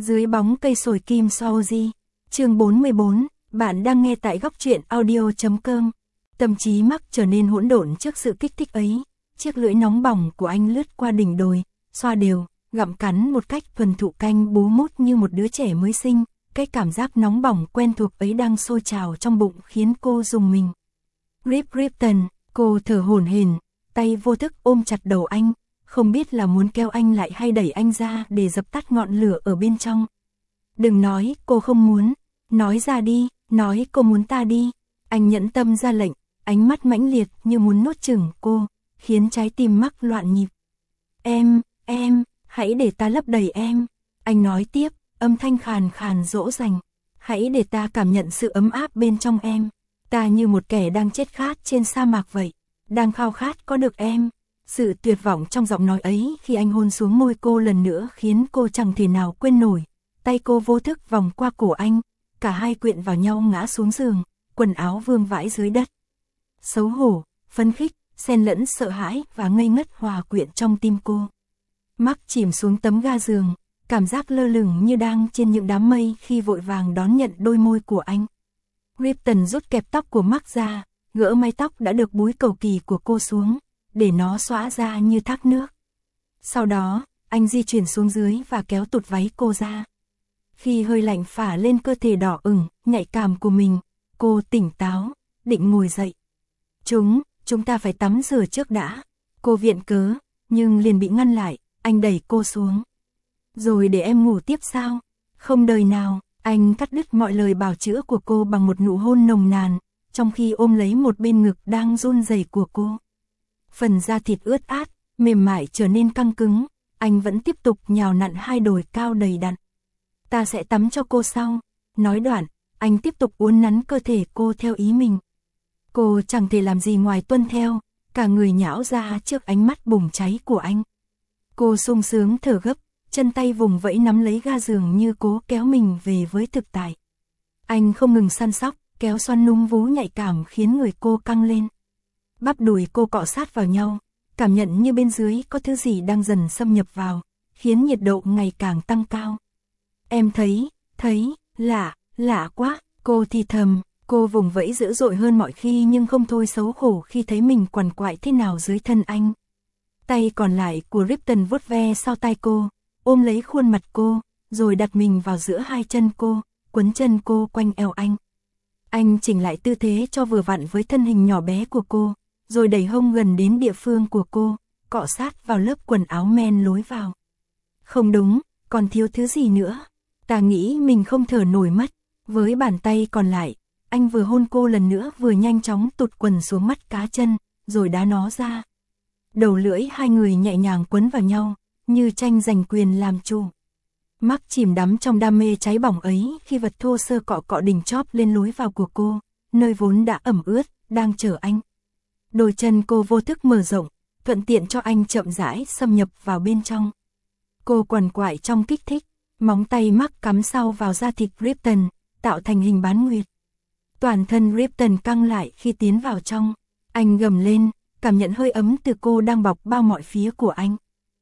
Dưới bóng cây sồi kim Saoji. Chương 44, bạn đang nghe tại góc truyện audio.com. Tâm trí Mark trở nên hỗn độn trước sự kích thích ấy. Chiếc lưỡi nóng bỏng của anh lướt qua đỉnh đồi, xoa đều, gặm cắn một cách thuần thục canh bú mút như một đứa trẻ mới sinh. Cái cảm giác nóng bỏng quen thuộc ấy đang sôi trào trong bụng khiến cô rùng mình. Ripton, cô thở hổn hển, tay vô thức ôm chặt đầu anh, không biết là muốn kéo anh lại hay đẩy anh ra để dập tắt ngọn lửa ở bên trong. Đừng nói cô không muốn, nói ra đi, nói cô muốn ta đi. Anh nhẫn tâm ra lệnh, ánh mắt mãnh liệt như muốn nuốt chửng cô, khiến trái tim Mark loạn nhịp. Em, hãy để ta lấp đầy em. Anh nói tiếp, âm thanh khàn khàn dỗ dành. Hãy để ta cảm nhận sự ấm áp bên trong em. Ta như một kẻ đang chết khát trên sa mạc vậy, đang khao khát có được em. Sự tuyệt vọng trong giọng nói ấy khi anh hôn xuống môi cô lần nữa khiến cô chẳng thể nào quên nổi. Tay cô vô thức vòng qua cổ anh, cả hai quyện vào nhau ngã xuống giường, quần áo vương vãi dưới đất. Xấu hổ, phấn khích, xen lẫn sợ hãi và ngây ngất hòa quyện trong tim cô. Mark chìm xuống tấm ga giường, cảm giác lơ lửng như đang trên những đám mây khi vội vàng đón nhận đôi môi của anh. Ripton rút kẹp tóc của Mark ra, gỡ mái tóc đã được búi cầu kỳ của cô xuống, để nó xõa ra như thác nước. Sau đó, anh di chuyển xuống dưới và kéo tụt váy cô ra. Khi hơi lạnh phả lên cơ thể đỏ ửng, nhạy cảm của mình, cô tỉnh táo, định ngồi dậy. Chúng ta phải tắm rửa trước đã. Cô viện cớ, nhưng liền bị ngăn lại, anh đẩy cô xuống. Rồi để em ngủ tiếp sao? Không đời nào, anh cắt đứt mọi lời bào chữa của cô bằng một nụ hôn nồng nàn, trong khi ôm lấy một bên ngực đang run rẩy của cô. Phần da thịt ướt át, mềm mại trở nên căng cứng, anh vẫn tiếp tục nhào nặn hai đồi cao đầy đặn. Ta sẽ tắm cho cô sau. Nói đoạn, anh tiếp tục uốn nắn cơ thể cô theo ý mình. Cô chẳng thể làm gì ngoài tuân theo, cả người nhão ra trước ánh mắt bùng cháy của anh. Cô sung sướng thở gấp, chân tay vùng vẫy nắm lấy ga giường như cố kéo mình về với thực tại. Anh không ngừng săn sóc, kéo xoăn núm vú nhạy cảm khiến người cô căng lên. Bắp đùi cô cọ sát vào nhau, cảm nhận như bên dưới có thứ gì đang dần xâm nhập vào, khiến nhiệt độ ngày càng tăng cao. Em thấy, lạ quá, cô thì thầm, cô vùng vẫy dữ dội hơn mọi khi nhưng không thôi xấu hổ khi thấy mình quằn quại thế nào dưới thân anh. Tay còn lại của Ripton vuốt ve sau tai cô, ôm lấy khuôn mặt cô, rồi đặt mình vào giữa hai chân cô, quấn chân cô quanh eo anh. Anh chỉnh lại tư thế cho vừa vặn với thân hình nhỏ bé của cô, rồi đẩy hông gần đến địa phương của cô, cọ sát vào lớp quần áo men lối vào. Không đúng, còn thiếu thứ gì nữa. Ta nghĩ mình không thở nổi mất. Với bàn tay còn lại, anh vừa hôn cô lần nữa vừa nhanh chóng tụt quần xuống mắt cá chân, rồi đá nó ra. Đầu lưỡi hai người nhẹ nhàng quấn vào nhau, như tranh giành quyền làm chủ. Mark chìm đắm trong đam mê cháy bỏng ấy khi vật thô sơ cọ cọ đỉnh chóp lên lối vào của cô, nơi vốn đã ẩm ướt, đang chờ anh. Đôi chân cô vô thức mở rộng, thuận tiện cho anh chậm rãi xâm nhập vào bên trong. Cô quằn quại trong kích thích, móng tay Mark cắm sau vào da thịt Ripton, tạo thành hình bán nguyệt. Toàn thân Ripton căng lại khi tiến vào trong. Anh gầm lên, cảm nhận hơi ấm từ cô đang bọc bao mọi phía của anh.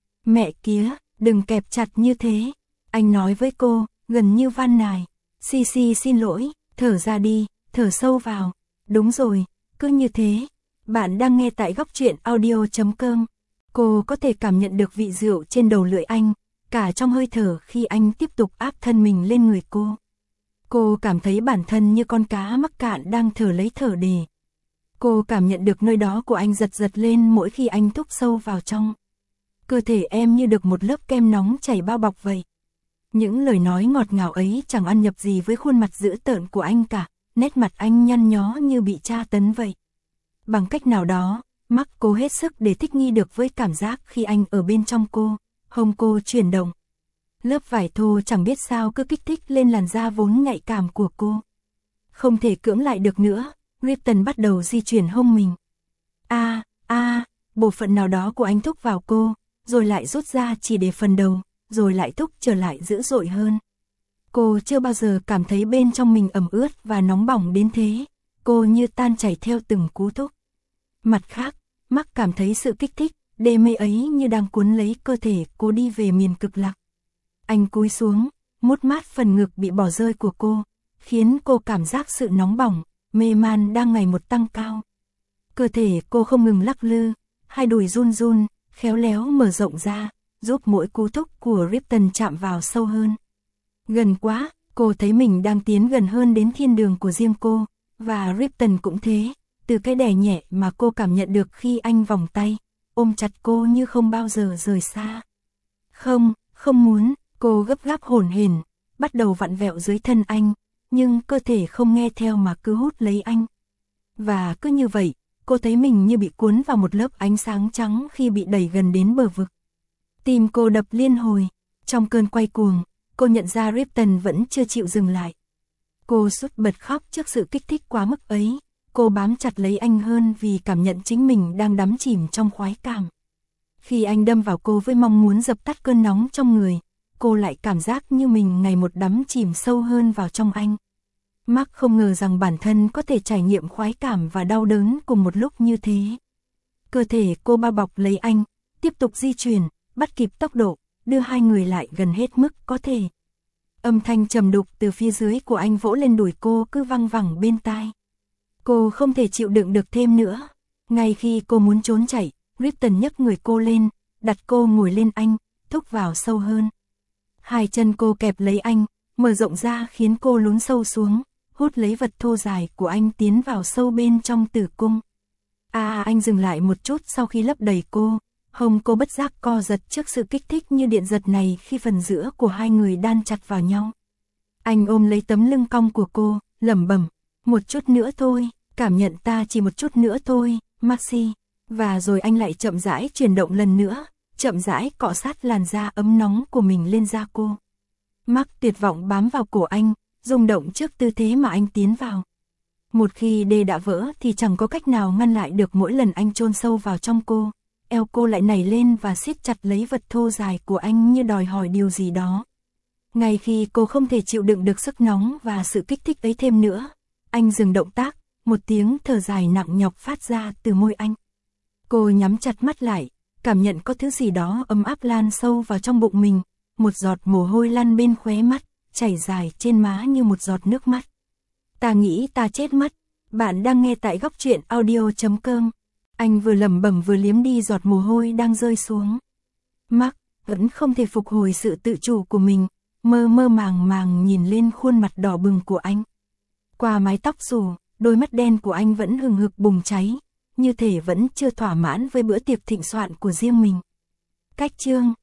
Mẹ kía, đừng kẹp chặt như thế. Anh nói với cô, gần như van nài. Xin lỗi, thở ra đi, thở sâu vào. Đúng rồi, cứ như thế. Bạn đang nghe tại góc truyện audio.com. Cô có thể cảm nhận được vị rượu trên đầu lưỡi anh, cả trong hơi thở khi anh tiếp tục áp thân mình lên người cô. Cô cảm thấy bản thân như con cá mắc cạn đang thở lấy thở đề. Cô cảm nhận được nơi đó của anh giật giật lên mỗi khi anh thúc sâu vào trong. Cơ thể em như được một lớp kem nóng chảy bao bọc vậy. Những lời nói ngọt ngào ấy chẳng ăn nhập gì với khuôn mặt dữ tợn của anh cả, nét mặt anh nhăn nhó như bị tra tấn vậy. Bằng cách nào đó, Mark cố hết sức để thích nghi được với cảm giác khi anh ở bên trong cô, hông cô chuyển động. Lớp vải thô chẳng biết sao cứ kích thích lên làn da vốn nhạy cảm của cô. Không thể cưỡng lại được nữa, Ripton bắt đầu di chuyển hông mình. Bộ phận nào đó của anh thúc vào cô, rồi lại rút ra chỉ để phần đầu, rồi lại thúc trở lại dữ dội hơn. Cô chưa bao giờ cảm thấy bên trong mình ẩm ướt và nóng bỏng đến thế, cô như tan chảy theo từng cú thúc. Mặt khác, Mark cảm thấy sự kích thích, đê mê ấy như đang cuốn lấy cơ thể cô đi về miền cực lạc. Anh cúi xuống, mút mát phần ngực bị bỏ rơi của cô, khiến cô cảm giác sự nóng bỏng, mê man đang ngày một tăng cao. Cơ thể cô không ngừng lắc lư, hai đùi run run, khéo léo mở rộng ra, giúp mỗi cú thúc của Ripton chạm vào sâu hơn. Gần quá, cô thấy mình đang tiến gần hơn đến thiên đường của riêng cô, và Ripton cũng thế, từ cái đè nhẹ mà cô cảm nhận được khi anh vòng tay, ôm chặt cô như không bao giờ rời xa. Không, không muốn, cô gấp gáp hổn hển, bắt đầu vặn vẹo dưới thân anh, nhưng cơ thể không nghe theo mà cứ hút lấy anh. Và cứ như vậy, cô thấy mình như bị cuốn vào một lớp ánh sáng trắng khi bị đẩy gần đến bờ vực. Tim cô đập liên hồi, trong cơn quay cuồng, cô nhận ra Ripton vẫn chưa chịu dừng lại. Cô sút bật khóc trước sự kích thích quá mức ấy, cô bám chặt lấy anh hơn vì cảm nhận chính mình đang đắm chìm trong khoái cảm. Khi anh đâm vào cô với mong muốn dập tắt cơn nóng trong người, cô lại cảm giác như mình ngày một đắm chìm sâu hơn vào trong anh. Mark không ngờ rằng bản thân có thể trải nghiệm khoái cảm và đau đớn cùng một lúc như thế. Cơ thể cô bao bọc lấy anh, tiếp tục di chuyển, bắt kịp tốc độ, đưa hai người lại gần hết mức có thể. Âm thanh trầm đục từ phía dưới của anh vỗ lên đùi cô cứ văng vẳng bên tai. Cô không thể chịu đựng được thêm nữa. Ngay khi cô muốn trốn chạy, Ripton nhấc người cô lên, đặt cô ngồi lên anh, thúc vào sâu hơn. Hai chân cô kẹp lấy anh, mở rộng ra khiến cô lún sâu xuống, hút lấy vật thô dài của anh tiến vào sâu bên trong tử cung. Anh dừng lại một chút sau khi lấp đầy cô, hông cô bất giác co giật trước sự kích thích như điện giật này khi phần giữa của hai người đan chặt vào nhau. Anh ôm lấy tấm lưng cong của cô, lẩm bẩm, một chút nữa thôi, cảm nhận ta chỉ một chút nữa thôi, Maxi. Và rồi anh lại chậm rãi chuyển động lần nữa, chậm rãi cọ sát làn da ấm nóng của mình lên da cô. Mark tuyệt vọng bám vào cổ anh, rung động trước tư thế mà anh tiến vào. Một khi đê đã vỡ thì chẳng có cách nào ngăn lại được mỗi lần anh chôn sâu vào trong cô. Eo cô lại nảy lên và siết chặt lấy vật thô dài của anh như đòi hỏi điều gì đó. Ngay khi cô không thể chịu đựng được sức nóng và sự kích thích ấy thêm nữa, anh dừng động tác, một tiếng thở dài nặng nhọc phát ra từ môi anh. Cô nhắm chặt mắt lại, cảm nhận có thứ gì đó ấm áp lan sâu vào trong bụng mình, một giọt mồ hôi lăn bên khóe mắt, chảy dài trên má như một giọt nước mắt. Ta nghĩ ta chết mất. Bạn đang nghe tại góc truyện audio.com. Anh vừa lẩm bẩm vừa liếm đi giọt mồ hôi đang rơi xuống. Mark vẫn không thể phục hồi sự tự chủ của mình, mơ mơ màng màng nhìn lên khuôn mặt đỏ bừng của anh. Qua mái tóc xù, đôi mắt đen của anh vẫn hừng hực bùng cháy, như thể vẫn chưa thỏa mãn với bữa tiệc thịnh soạn của riêng mình. Cách chương